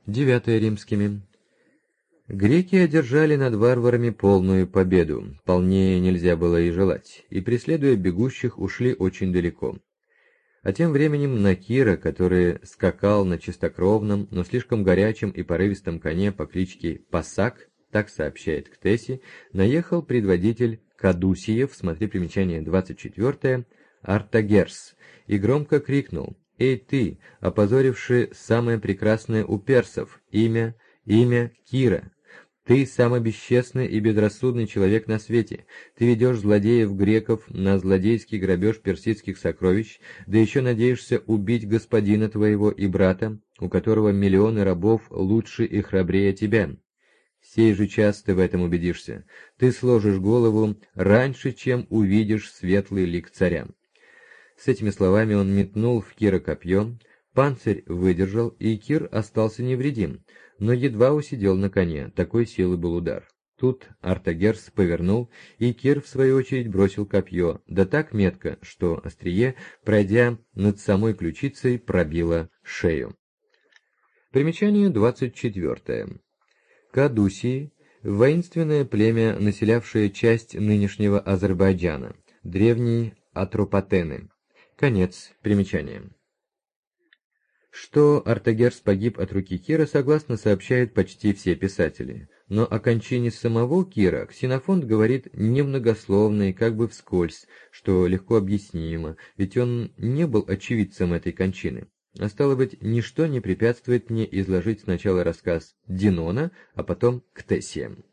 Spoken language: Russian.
9 римскими. Греки одержали над варварами полную победу, полнее нельзя было и желать, и, преследуя бегущих, ушли очень далеко. А тем временем на Кира, который скакал на чистокровном, но слишком горячем и порывистом коне по кличке Пасак, так сообщает Ктеси, наехал предводитель Кадусиев, смотри примечание 24, Артагерс, и громко крикнул: «Эй ты, опозоривший самое прекрасное у персов, имя Кира! Ты самый бесчестный и безрассудный человек на свете. Ты ведешь злодеев-греков на злодейский грабеж персидских сокровищ, да еще надеешься убить господина твоего и брата, у которого миллионы рабов лучше и храбрее тебя. Сей же час ты в этом убедишься. Ты сложишь голову раньше, чем увидишь светлый лик царя». С этими словами он метнул в Кира копье, панцирь выдержал, и Кир остался невредим, но едва усидел на коне, такой силы был удар. Тут Артагерс повернул, и Кир, в свою очередь, бросил копье, да так метко, что острие, пройдя над самой ключицей, пробило шею. Примечание 24. Кадусии – воинственное племя, населявшее часть нынешнего Азербайджана, древние Атропатены. Конец примечания. Что Артагерс погиб от руки Кира, согласно сообщают почти все писатели. Но о кончине самого Кира Ксенофонт говорит немногословно и как бы вскользь, что легко объяснимо, ведь он не был очевидцем этой кончины. А стало быть, ничто не препятствует мне изложить сначала рассказ Динона, а потом Ктесия.